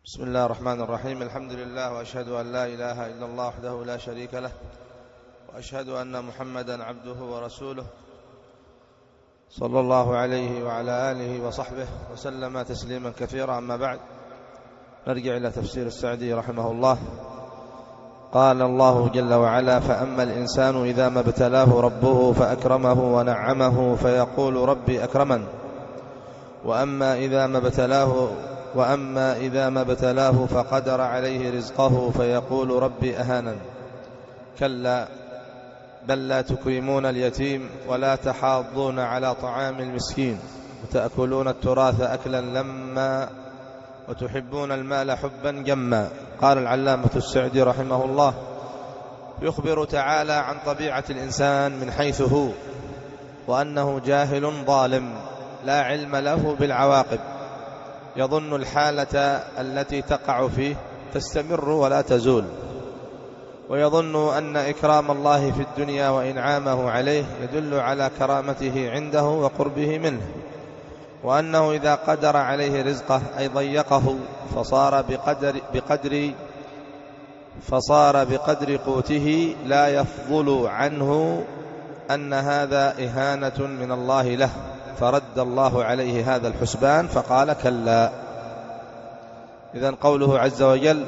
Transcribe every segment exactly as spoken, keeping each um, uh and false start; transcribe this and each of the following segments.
بسم الله الرحمن الرحيم. الحمد لله، وأشهد أن لا إله إلا الله وحده لا شريك له، وأشهد أن محمدا عبده ورسوله صلى الله عليه وعلى آله وصحبه وسلم تسليما كثيرا. أما بعد، نرجع إلى تفسير السعدي رحمه الله. قال الله جل وعلا: فأما الإنسان إذا ما ابتلاه ربه فأكرمه ونعمه فيقول ربي أكرمن وأما إذا ما ابتلاه وأما إذا ما ابتلاه فقدر عليه رزقه فيقول ربي أهانن. كلا بل لا تكرمون اليتيم ولا تحاضون على طعام المسكين وتأكلون التراث أكلا لما وتحبون المال حبا جما. قال العلامة السعدي رحمه الله: يخبر تعالى عن طبيعة الإنسان من حيث هو، وأنه جاهل ظالم لا علم له بالعواقب، يظن الحالة التي تقع فيه تستمر ولا تزول، ويظن أن إكرام الله في الدنيا وإنعامه عليه يدل على كرامته عنده وقربه منه، وأنه إذا قدر عليه رزقه أي ضيقه فصار بقدر, بقدر فصار بقدر قوته لا يفضل عنه أن هذا إهانة من الله له، فرد الله عليه هذا الحسبان فقال: كلا. إذن قوله عز وجل: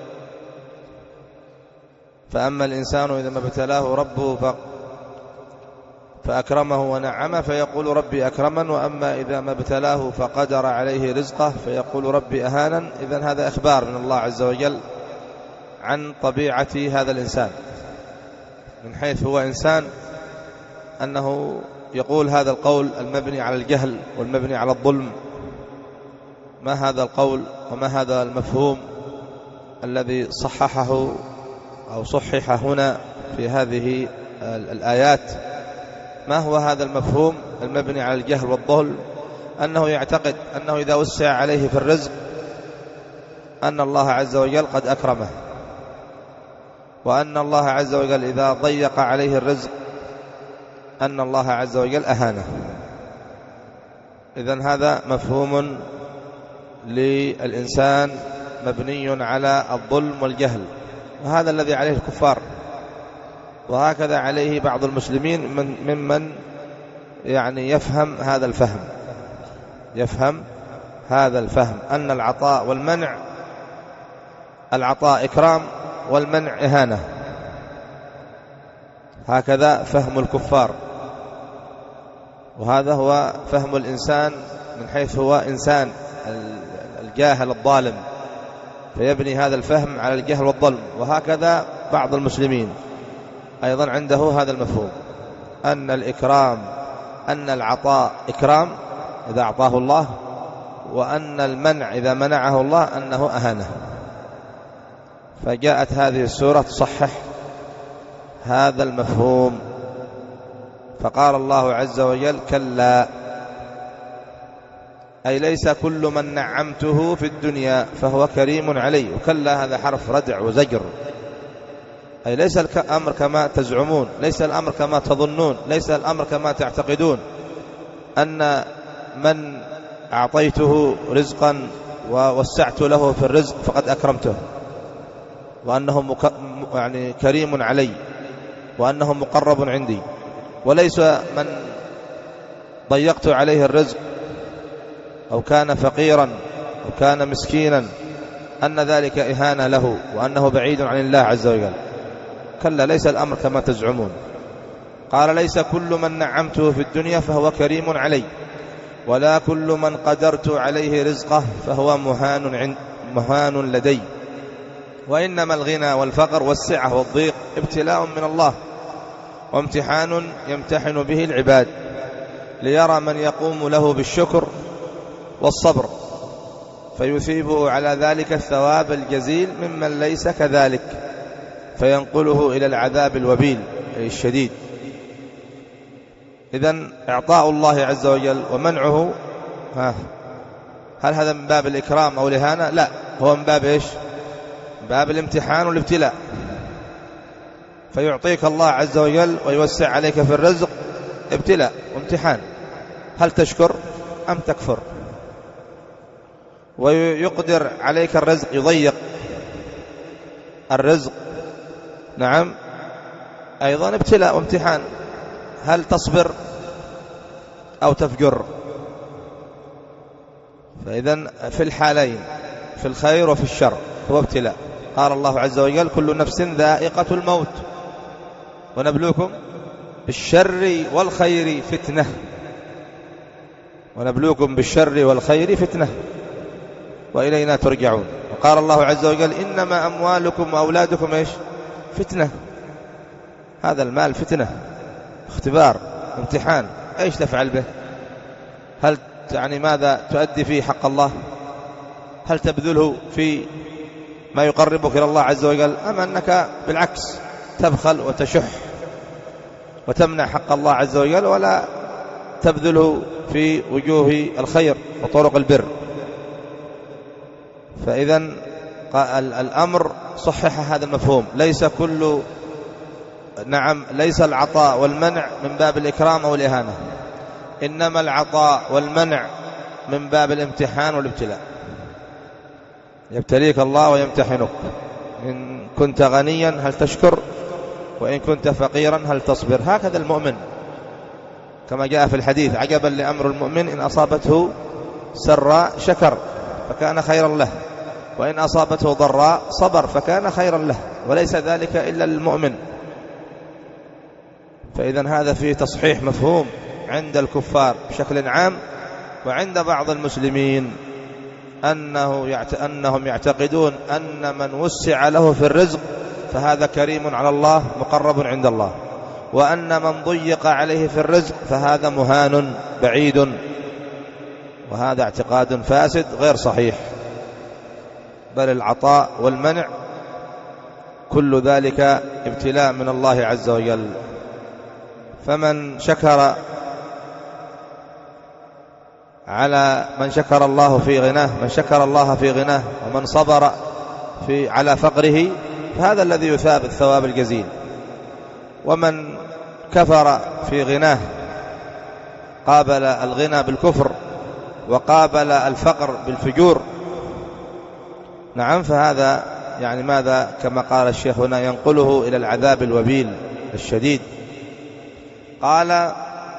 فأما الإنسان إذا ما ابتلاه ربه فأكرمه ونعمه فيقول ربي أكرمن وأما إذا ما ابتلاه فقدر عليه رزقه فيقول ربي أهانن. إذن هذا إخبار من الله عز وجل عن طبيعة هذا الإنسان من حيث هو إنسان، أنه يقول هذا القول المبني على الجهل والمبني على الظلم. ما هذا القول وما هذا المفهوم الذي صححه أو صحح هنا في هذه الآيات؟ ما هو هذا المفهوم المبني على الجهل والظلم؟ أنه يعتقد أنه إذا وسع عليه في الرزق أن الله عز وجل قد أكرمه، وأن الله عز وجل إذا ضيق عليه الرزق أن الله عز وجل أهانه. إذن هذا مفهوم للإنسان مبني على الظلم والجهل، وهذا الذي عليه الكفار، وهكذا عليه بعض المسلمين من ممن يعني يفهم هذا الفهم يفهم هذا الفهم أن العطاء والمنع، العطاء إكرام والمنع إهانة. هكذا فهم الكفار، وهذا هو فهم الإنسان من حيث هو إنسان الجاهل الظالم، فيبني هذا الفهم على الجهل والظلم. وهكذا بعض المسلمين أيضا عنده هذا المفهوم، أن الإكرام أن العطاء إكرام إذا أعطاه الله، وأن المنع إذا منعه الله أنه أهانه. فجاءت هذه السورة تصحح هذا المفهوم، فقال الله عز وجل: كلا، أي ليس كل من نعمته في الدنيا فهو كريم علي. وكلا هذا حرف ردع وزجر، أي ليس الأمر كما تزعمون، ليس الأمر كما تظنون، ليس الأمر كما تعتقدون أن من أعطيته رزقا ووسعت له في الرزق فقد أكرمته، وأنه مك... يعني كريم علي، وأنه مقرب عندي. وليس من ضيقت عليه الرزق أو كان فقيرا أو كان مسكينا أن ذلك إهانة له وأنه بعيد عن الله عز وجل. كلا، ليس الأمر كما تزعمون. قال: ليس كل من نعمته في الدنيا فهو كريم علي، ولا كل من قدرت عليه رزقه فهو مهان, عند مهان لدي. وإنما الغنى والفقر والسعة والضيق ابتلاء من الله وامتحان يمتحن به العباد ليرى من يقوم له بالشكر والصبر فيثيبه على ذلك الثواب الجزيل ممن ليس كذلك فينقله إلى العذاب الوبيل أي الشديد. إذن إعطاء الله عز وجل ومنعه، ها هل هذا من باب الإكرام أو الإهانة؟ لا، هو من باب إيش؟ من باب الامتحان والابتلاء. فيعطيك الله عز وجل ويوسع عليك في الرزق ابتلاء وامتحان، هل تشكر أم تكفر؟ ويقدر عليك الرزق، يضيق الرزق، نعم، أيضا ابتلاء وامتحان. هل تصبر أو تفجر؟ فإذن في الحالين، في الخير وفي الشر، هو ابتلاء. قال الله عز وجل: كل نفس ذائقة الموت ونبلوكم بالشر والخير فتنة، ونبلوكم بالشر والخير فتنة وإلينا ترجعون. وقال الله عز وجل: إنما أموالكم وأولادكم إيش؟ فتنة. هذا المال فتنة، اختبار، امتحان. ايش تفعل به؟ هل يعني ماذا تؤدي فيه حق الله؟ هل تبذله في ما يقربك إلى الله عز وجل، أم أنك بالعكس تبخل وتشح وتمنع حق الله عز وجل ولا تبذله في وجوه الخير وطرق البر؟ فإذا الأمر صحح هذا المفهوم. ليس كل نعم ليس العطاء والمنع من باب الإكرام أو الإهانة، إنما العطاء والمنع من باب الامتحان والابتلاء. يبتليك الله ويمتحنك. إن كنت غنيا هل تشكر، وإن كنت فقيرا هل تصبر. هكذا المؤمن، كما جاء في الحديث: عجبا لأمر المؤمن إن أصابته سراء شكر فكان خيرا له، وإن أصابته ضراء صبر فكان خيرا له، وليس ذلك إلا للمؤمن. فإذا هذا فيه تصحيح مفهوم عند الكفار بشكل عام، وعند بعض المسلمين أنه يعت... أنهم يعتقدون أن من وسع له في الرزق فهذا كريم على الله مقرب عند الله، وأن من ضيق عليه في الرزق فهذا مهان بعيد. وهذا اعتقاد فاسد غير صحيح، بل العطاء والمنع كل ذلك ابتلاء من الله عز وجل. فمن شكر على من شكر الله في غناه، من شكر الله في غناه، ومن صبر في على فقره، فهذا الذي يثاب الثواب الجزيل. ومن كفر في غناه، قابل الغنى بالكفر وقابل الفقر بالفجور، نعم، فهذا يعني ماذا؟ كما قال الشيخ هنا: ينقله إلى العذاب الوبيل الشديد. قال: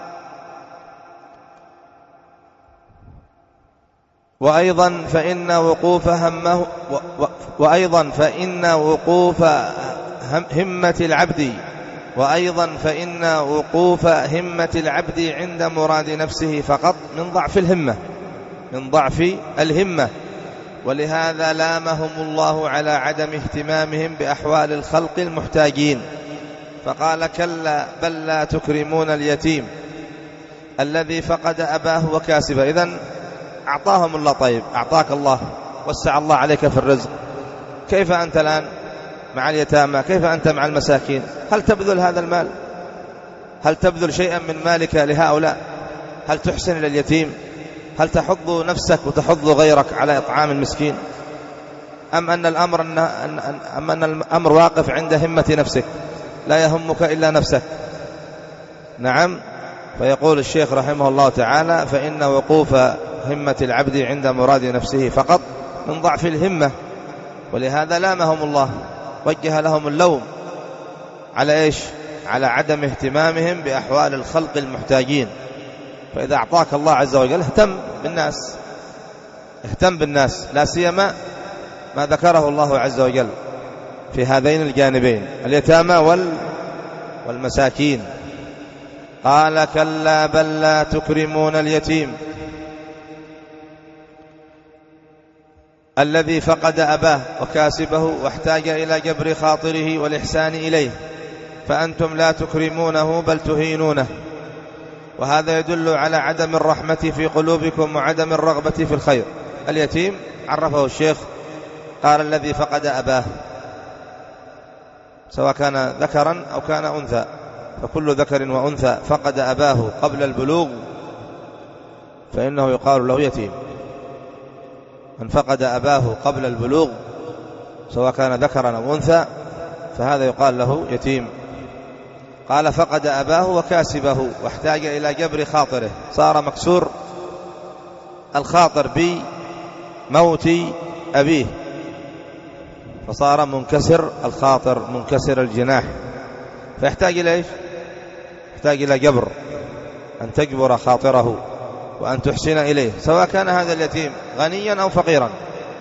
وأيضا فإن وقوف همه وأيضا فإن وقوف همة العبد وأيضا فإن وقوف همة العبد عند مراد نفسه فقط من ضعف الهمة من ضعف الهمة ولهذا لامهم الله على عدم اهتمامهم بأحوال الخلق المحتاجين، فقال: كلا بل لا تكرمون اليتيم الذي فقد أباه وكاسبه. إذن أعطاهم الله. طيب، أعطاك الله، وسع الله عليك في الرزق، كيف أنت الآن مع اليتامى؟ كيف أنت مع المساكين؟ هل تبذل هذا المال؟ هل تبذل شيئا من مالك لهؤلاء؟ هل تحسن إلى اليتيم؟ هل تحض نفسك وتحض غيرك على إطعام المسكين؟ أم أن الأمر أن أم أن الأمر واقف عند همة نفسك، لا يهمك إلا نفسك؟ نعم. فيقول الشيخ رحمه الله تعالى: فإن وقوف همة العبد عند مراد نفسه فقط من ضعف الهمة، ولهذا لامهم الله، وجه لهم اللوم على إيش؟ على عدم اهتمامهم بأحوال الخلق المحتاجين. فإذا أعطاك الله عز وجل اهتم بالناس، اهتم بالناس، لا سيما ما ذكره الله عز وجل في هذين الجانبين، اليتامى وال والمساكين. قال: كلا بل لا تكرمون اليتيم الذي فقد أباه وكاسبه واحتاج إلى جبر خاطره والإحسان إليه، فأنتم لا تكرمونه بل تهينونه. وهذا يدل على عدم الرحمة في قلوبكم وعدم الرغبة في الخير. اليتيم عرفه الشيخ، قال: الذي فقد أباه، سواء كان ذكرا أو كان أنثى، فكل ذكر وأنثى فقد أباه قبل البلوغ فإنه يقال له يتيم. من فقد أباه قبل البلوغ سواء كان ذكرا أو أنثى فهذا يقال له يتيم. قال: فقد أباه وكاسبه واحتاج إلى جبر خاطره، صار مكسور الخاطر موت أبيه، فصار منكسر الخاطر منكسر الجناح، فيحتاج إلى إيش؟ يحتاج إلى جبر، أن تجبر خاطره وأن تحسن إليه، سواء كان هذا اليتيم غنيا أو فقيرا.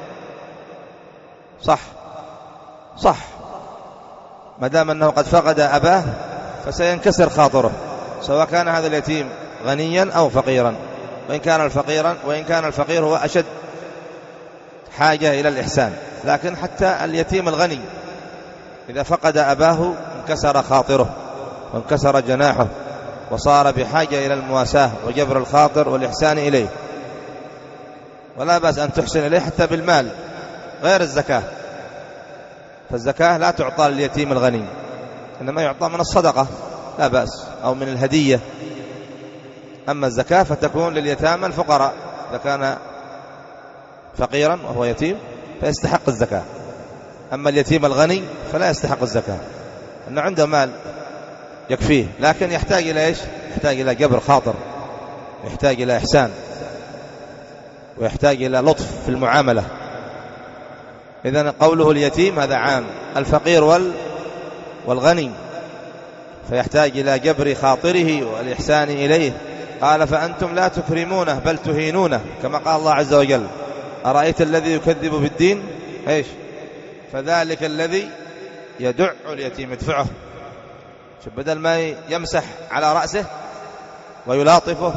صح صح، ما دام أنه قد فقد أباه فسينكسر خاطره، سواء كان هذا اليتيم غنيا أو فقيرا، وإن كان الفقيرا وإن كان الفقير هو أشد حاجة إلى الإحسان. لكن حتى اليتيم الغني إذا فقد أباه انكسر خاطره وانكسر جناحه، وصار بحاجة إلى المواساة وجبر الخاطر والإحسان إليه. ولا بأس أن تحسن إليه حتى بالمال غير الزكاة، فالزكاة لا تعطى لليتيم الغني، إنما يعطى من الصدقة لا بأس، أو من الهدية. أما الزكاة فتكون لليتامى الفقراء، إذا كان فقيرا وهو يتيم فيستحق الزكاة. أما اليتيم الغني فلا يستحق الزكاة، أنه عنده مال يكفيه، لكن يحتاج إلى إيش؟ يحتاج إلى جبر خاطر، يحتاج إلى إحسان، ويحتاج إلى لطف في المعاملة. إذن قوله اليتيم هذا عام، الفقير وال والغني، فيحتاج إلى جبر خاطره والإحسان إليه. قال فأنتم لا تكرمونه بل تهينونه، كما قال الله عز وجل أرأيت الذي يكذب بالدين إيش؟ فذلك الذي يدع اليتيم يدفعه. بدل ما يمسح على رأسه ويلاطفه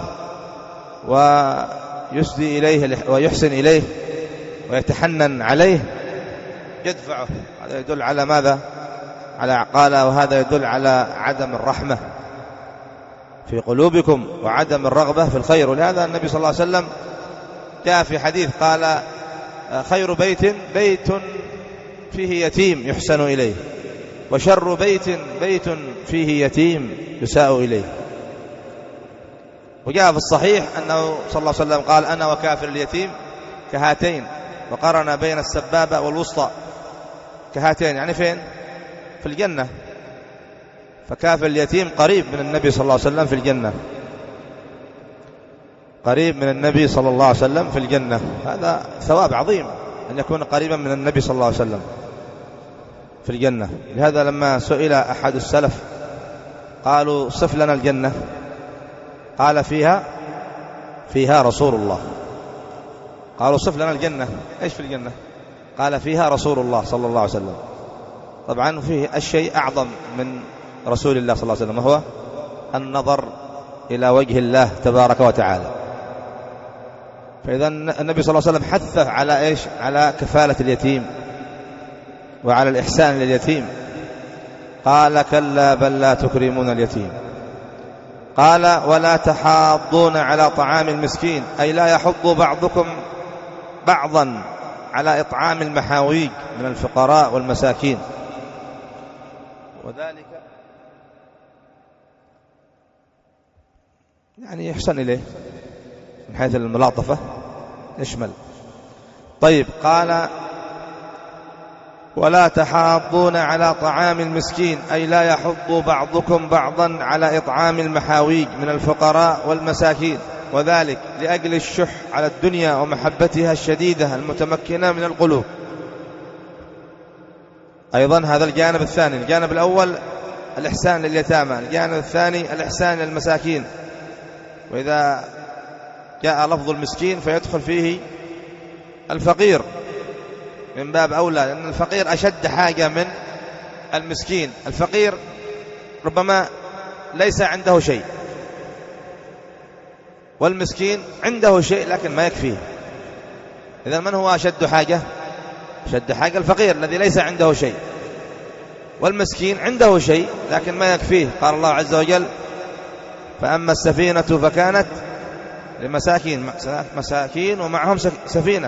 ويسدي إليه ويحسن إليه ويتحنن عليه، يدفعه. هذا يدل على ماذا؟ على قال وهذا يدل على عدم الرحمة في قلوبكم وعدم الرغبة في الخير. ولهذا النبي صلى الله عليه وسلم جاء في حديث قال خير بيت بيت فيه يتيم يحسن إليه، وشر بيت بيت فيه يتيم يساء إليه. وجاء في الصحيح أنه صلى الله عليه وسلم قال أنا وكافر اليتيم كهاتين، وقرن بين السبابة والوسطى كهاتين، يعني فين؟ في الجنة. فكافر اليتيم قريب من النبي صلى الله عليه وسلم في الجنة، قريب من النبي صلى الله عليه وسلم في الجنة. هذا ثواب عظيم أن يكون قريبا من النبي صلى الله عليه وسلم في الجنة. لهذا لما سئل أحد السلف قالوا صف لنا الجنة، قال فيها فيها رسول الله. قالوا صف لنا الجنة، إيش في الجنة؟ قال فيها رسول الله صلى الله عليه وسلم. طبعا فيه الشيء أعظم من رسول الله صلى الله عليه وسلم، وهو النظر إلى وجه الله تبارك وتعالى. فإذا النبي صلى الله عليه وسلم حث على إيش؟ على كفالة اليتيم وعلى الإحسان لليتيم. قال كلا بل لا تكرمون اليتيم. قال ولا تحاضون على طعام المسكين، أي لا يحض بعضكم بعضا على إطعام المحاويج من الفقراء والمساكين، وذلك يعني يحسن إليه من حيث الملاطفة يشمل. طيب قال ولا تحاضون على طعام المسكين، أي لا يحض بعضكم بعضا على إطعام المحاويج من الفقراء والمساكين، وذلك لأجل الشح على الدنيا ومحبتها الشديدة المتمكنة من القلوب. أيضا هذا الجانب الثاني. الجانب الأول الإحسان لليتامى، الجانب الثاني الإحسان للمساكين. وإذا جاء لفظ المسكين فيدخل فيه الفقير من باب أولى، لأن الفقير أشد حاجة من المسكين. الفقير ربما ليس عنده شيء، والمسكين عنده شيء لكن ما يكفيه. إذا من هو أشد حاجة؟ أشد حاجة الفقير الذي ليس عنده شيء، والمسكين عنده شيء لكن ما يكفيه. قال الله عز وجل فأما السفينة فكانت لمساكين، مساكين ومعهم سفينة،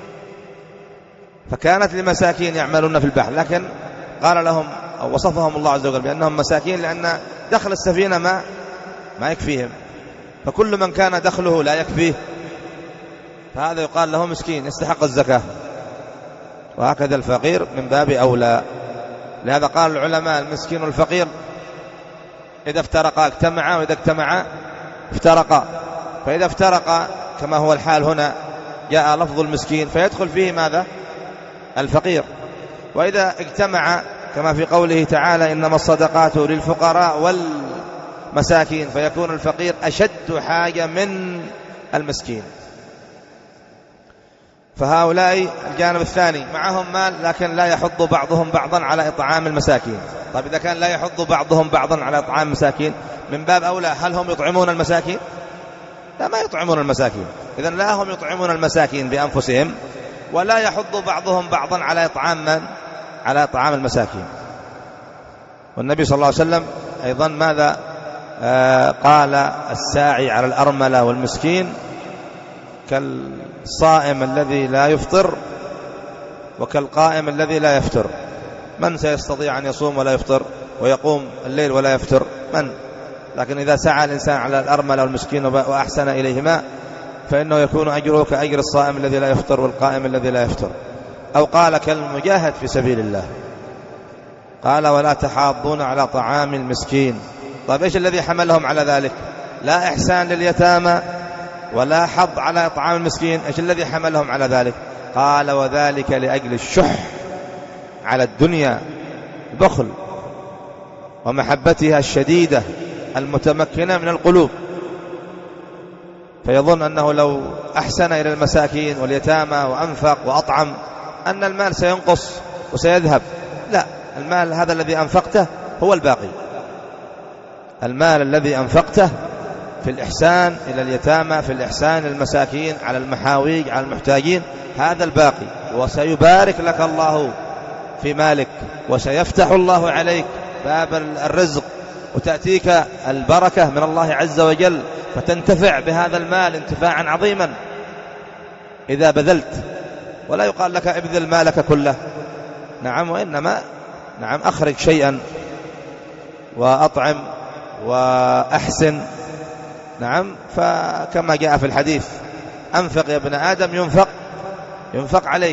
فكانت لمساكين يعملون في البحر، لكن قال لهم أو وصفهم الله عز وجل بأنهم مساكين لأن دخل السفينة ما ما يكفيهم. فكل من كان دخله لا يكفيه فهذا يقال له مسكين يستحق الزكاة. وهكذا الفقير من باب أولى. لهذا قال العلماء المسكين والفقير إذا افترقا اجتمعا، وإذا اجتمعا افترقا. فإذا افترقا كما هو الحال هنا جاء لفظ المسكين فيدخل فيه ماذا؟ الفقير. وإذا اجتمع كما في قوله تعالى إنما الصدقات للفقراء والمساكين فيكون الفقير أشد حاجة من المسكين. فهؤلاء الجانب الثاني معهم مال لكن لا يحض بعضهم بعضا على إطعام المساكين. طيب إذا كان لا يحض بعضهم بعضا على إطعام المساكين من باب أولى هل هم يطعمون المساكين؟ لا، ما يطعمون المساكين. إذن لا هم يطعمون المساكين بأنفسهم ولا يحض بعضهم بعضا على إطعام من؟ على إطعام المساكين. والنبي صلى الله عليه وسلم أيضا ماذا آه قال الساعي على الأرملة والمسكين كالصائم الذي لا يفطر وكالقائم الذي لا يفطر. من سيستطيع أن يصوم ولا يفطر ويقوم الليل ولا يفطر؟ من؟ لكن إذا سعى الإنسان على الأرملة والمسكين وأحسن إليهما فإنه يكون أجره كأجر الصائم الذي لا يفطر والقائم الذي لا يفطر. أو قال كالمجاهد في سبيل الله، قال ولا تحاضون على طعام المسكين. طيب إيش الذي حملهم على ذلك؟ لا إحسان لليتامى ولا حظ على طعام المسكين. إيش الذي حملهم على ذلك؟ قال وذلك لأجل الشح على الدنيا، البخل ومحبتها الشديدة المتمكنة من القلوب. فيظن أنه لو أحسن إلى المساكين واليتامى وأنفق وأطعم أن المال سينقص وسيذهب. لا، المال هذا الذي أنفقته هو الباقي. المال الذي أنفقته في الإحسان إلى اليتامى، في الإحسان للمساكين، على المحاويج، على المحتاجين، هذا الباقي. وسيبارك لك الله في مالك وسيفتح الله عليك باب الرزق وتأتيك البركة من الله عز وجل فتنتفع بهذا المال انتفاعا عظيما إذا بذلت. ولا يقال لك ابذل مالك كله، نعم، وإنما نعم أخرج شيئا وأطعم وأحسن، نعم. فكما جاء في الحديث أنفق يا ابن آدم ينفق ينفق عليك.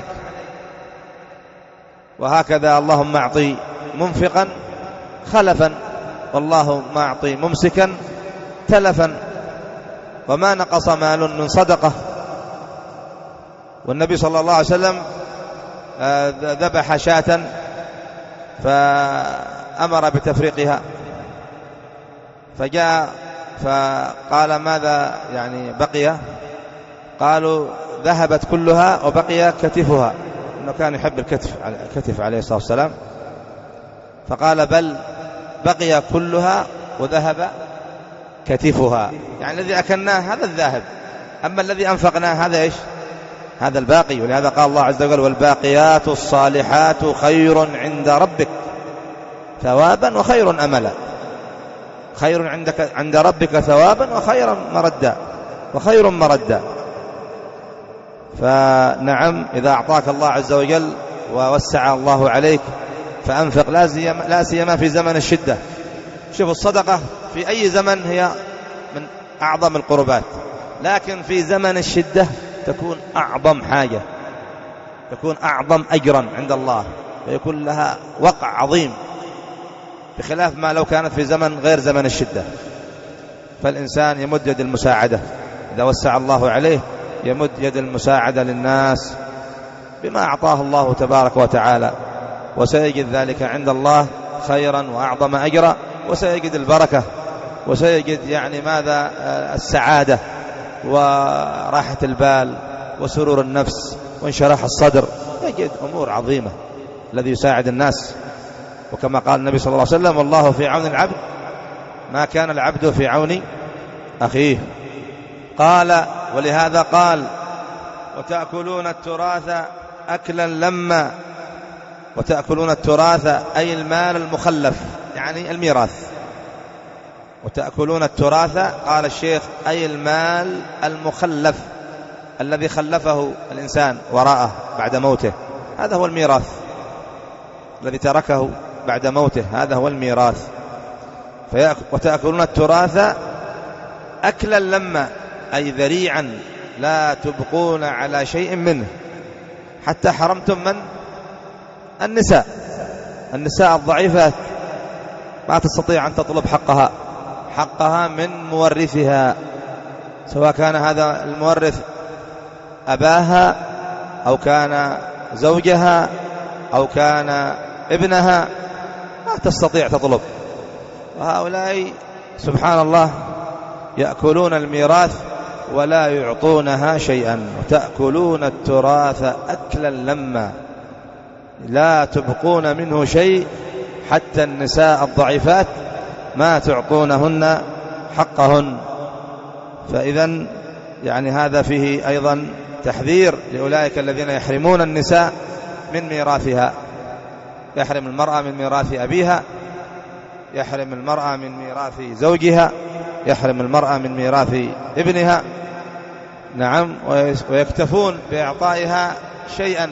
وهكذا اللهم أعطي منفقا خلفا والله ما أعطي ممسكا تلفا. وما نقص مال من صدقة. والنبي صلى الله عليه وسلم ذبح شاة فأمر بتفريقها، فجاء فقال ماذا يعني بقي؟ قالوا ذهبت كلها وبقي كتفها، إنه كان يحب الكتف الكتف عليه الصلاة والسلام. فقال بل بقي كلها وذهب كتفها، يعني الذي أكلناه هذا الذاهب، أما الذي أنفقناه هذا إيش؟ هذا الباقي. ولهذا قال الله عز وجل والباقيات الصالحات خير عند ربك ثوابا وخير أملا. خير عندك عند ربك ثوابا وخير مردا وخير مردا. فنعم إذا أعطاك الله عز وجل ووسع الله عليك فأنفق، لا سيما في زمن الشدة. شوف الصدقة في أي زمن هي من أعظم القربات، لكن في زمن الشدة تكون أعظم حاجة، تكون أعظم أجرا عند الله، ويكون لها وقع عظيم بخلاف ما لو كانت في زمن غير زمن الشدة. فالإنسان يمد يد المساعدة إذا وسع الله عليه، يمد يد المساعدة للناس بما أعطاه الله تبارك وتعالى، وسيجد ذلك عند الله خيرا وأعظم أجرا، وسيجد البركة، وسيجد يعني ماذا السعادة وراحة البال وسرور النفس وانشراح الصدر. يجد أمور عظيمة الذي يساعد الناس. وكما قال النبي صلى الله عليه وسلم والله في عون العبد ما كان العبد في عون أخيه. قال ولهذا قال وتأكلون التراث أكلا لما. وتأكلون التراث أي المال المخلف، يعني الميراث. وتأكلون التراث قال الشيخ أي المال المخلف الذي خلفه الإنسان وراءه بعد موته، هذا هو الميراث الذي تركه بعد موته، هذا هو الميراث. وتأكلون التراث أكلا لما أي ذريعا لا تبقون على شيء منه، حتى حرمتم من النساء النساء الضعيفات ما تستطيع أن تطلب حقها حقها من مورثها، سواء كان هذا المورث أباها أو كان زوجها أو كان ابنها، ما تستطيع تطلب. وهؤلاء سبحان الله يأكلون الميراث ولا يعطونها شيئا، وتأكلون التراث أكلا لما، لا تبقون منه شيء، حتى النساء الضعيفات ما تعطونهن حقهن. فإذا يعني هذا فيه أيضا تحذير لأولئك الذين يحرمون النساء من ميراثها. يحرم المرأة من ميراث أبيها، يحرم المرأة من ميراث زوجها، يحرم المرأة من ميراث ابنها. نعم، ويكتفون بإعطائها شيئا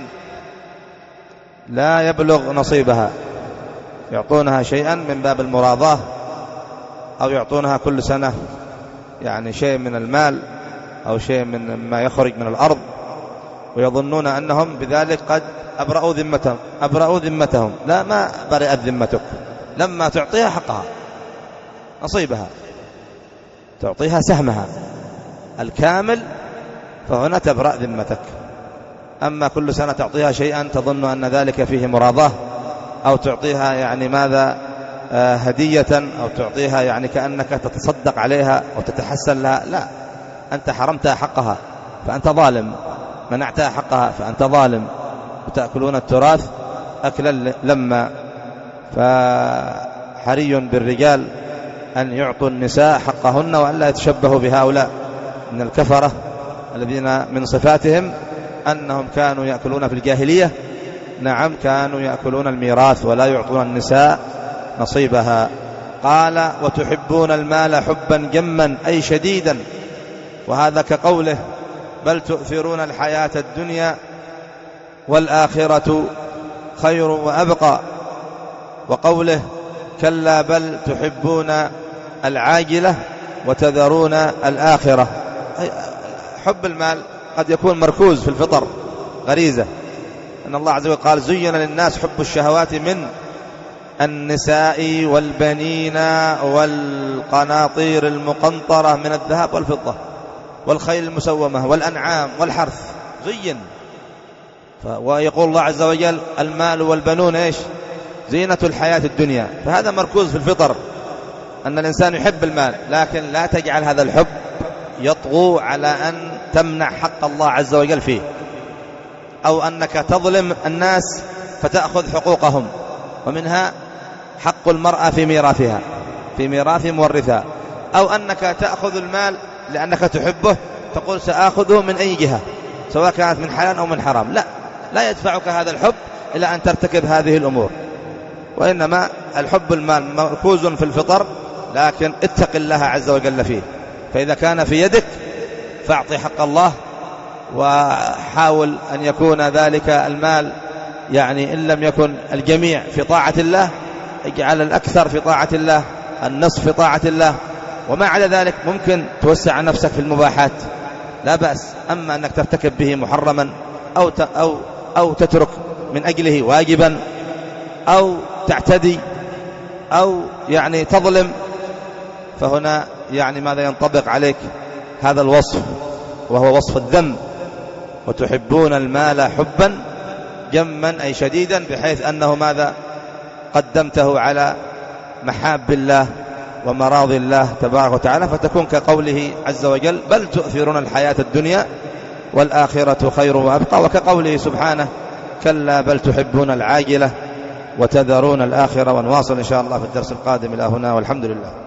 لا يبلغ نصيبها، يعطونها شيئا من باب المراضاة، أو يعطونها كل سنة يعني شيء من المال أو شيء من ما يخرج من الأرض، ويظنون أنهم بذلك قد أبرأوا ذمتهم أبرأوا ذمتهم لا، ما برئت ذمتك لما تعطيها حقها نصيبها، تعطيها سهمها الكامل، فهنا تبرأ ذمتك. أما كل سنة تعطيها شيئا تظن أن ذلك فيه مراضاة، أو تعطيها يعني ماذا آه هدية، أو تعطيها يعني كأنك تتصدق عليها وتتحسن لها، لا، أنت حرمتها حقها فأنت ظالم، منعتها حقها فأنت ظالم. وتأكلون التراث أكلا لما. فحري بالرجال أن يعطوا النساء حقهن، وأن لا يتشبهوا بهؤلاء من الكفرة الذين من صفاتهم أنهم كانوا يأكلون في الجاهلية. نعم، كانوا يأكلون الميراث ولا يعطون النساء نصيبها. قال وتحبون المال حبا جما أي شديدا، وهذا كقوله بل تؤثرون الحياة الدنيا والآخرة خير وأبقى، وقوله كلا بل تحبون العاجلة وتذرون الآخرة. حب المال قد يكون مركوز في الفطر، غريزة، أن الله عز وجل قال زين للناس حب الشهوات من النساء والبنين والقناطير المقنطرة من الذهب والفضة والخيل المسومة والأنعام والحرث، زين. ويقول الله عز وجل المال والبنون إيش؟ زينة الحياة الدنيا. فهذا مركوز في الفطر أن الإنسان يحب المال، لكن لا تجعل هذا الحب يطغو على أن تمنع حق الله عز وجل فيه، أو أنك تظلم الناس فتأخذ حقوقهم. ومنها حق المرأة في ميراثها، في ميراث مورثها، أو أنك تأخذ المال لأنك تحبه، تقول سأخذه من أي جهة سواء كانت من حلال أو من حرام. لا، لا يدفعك هذا الحب إلى أن ترتكب هذه الأمور، وإنما الحب المال مركوز في الفطر، لكن اتق الله عز وجل فيه. فإذا كان في يدك فاعطي حق الله، وحاول أن يكون ذلك المال يعني إن لم يكن الجميع في طاعة الله، اجعل الأكثر في طاعة الله، النصف في طاعة الله، وما على ذلك ممكن توسع نفسك في المباحات لا بأس. أما أنك ترتكب به محرما أو أو أو تترك من أجله واجبا، أو تعتدي، أو يعني تظلم، فهنا يعني ماذا ينطبق عليك هذا الوصف، وهو وصف الذم. وتحبون المال حبا جما أي شديدا، بحيث أنه ماذا قدمته على محاب الله ومراضي الله تبارك وتعالى، فتكون كقوله عز وجل بل تؤثرون الحياة الدنيا والآخرة خير وأبقى، وكقوله سبحانه كلا بل تحبون العاجلة وتذرون الآخرة. ونواصل إن شاء الله في الدرس القادم إلى هنا، والحمد لله.